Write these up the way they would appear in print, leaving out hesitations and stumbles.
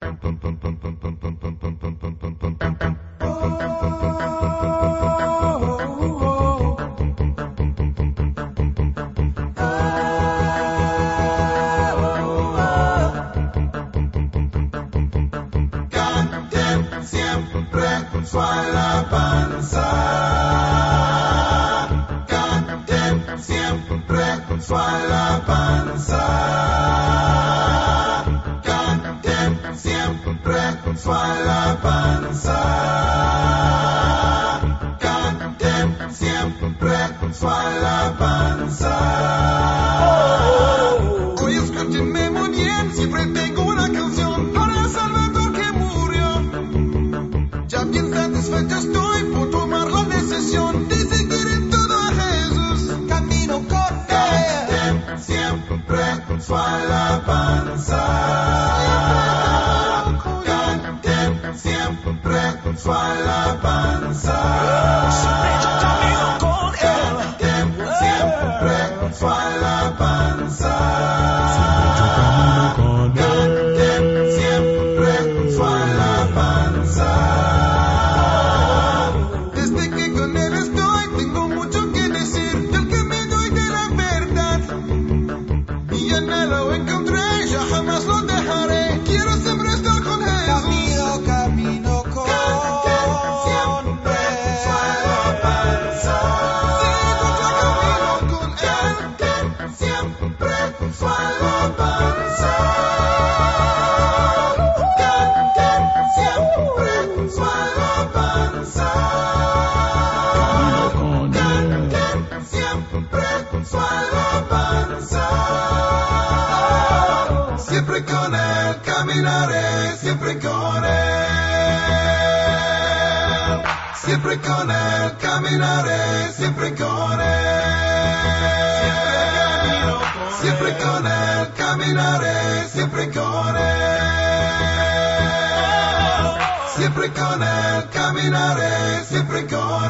Siempre con él caminaré, siempre con él. Siempre con él caminaré, siempre con él. Siempre con él caminaré, siempre con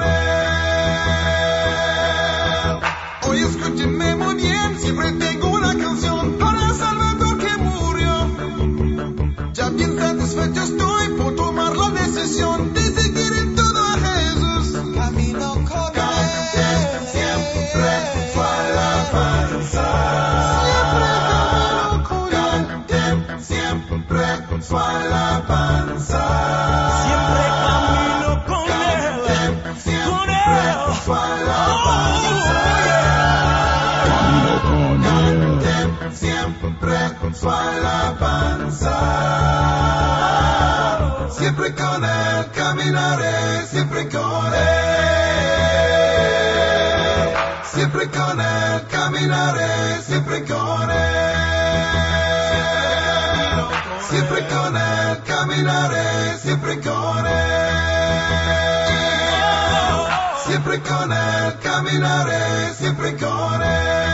él. Hoy escúchenme muy bien, siempre tengo una canción para el Salvador que murió. Ya bien satisfecho estoy por tomar la decisión de seguir en todo a Jesús. Camino con él. Siempre su alabanza. Siempre camino con él. Siempre su alabanza. Siempre camino con él. Siempre su alabanza. Siempre con su alabanza. Siempre con él caminaré, siempre con él. Siempre con él caminaré, siempre con él. Siempre con él caminaré, siempre con él. Siempre con él caminaré, siempre con él.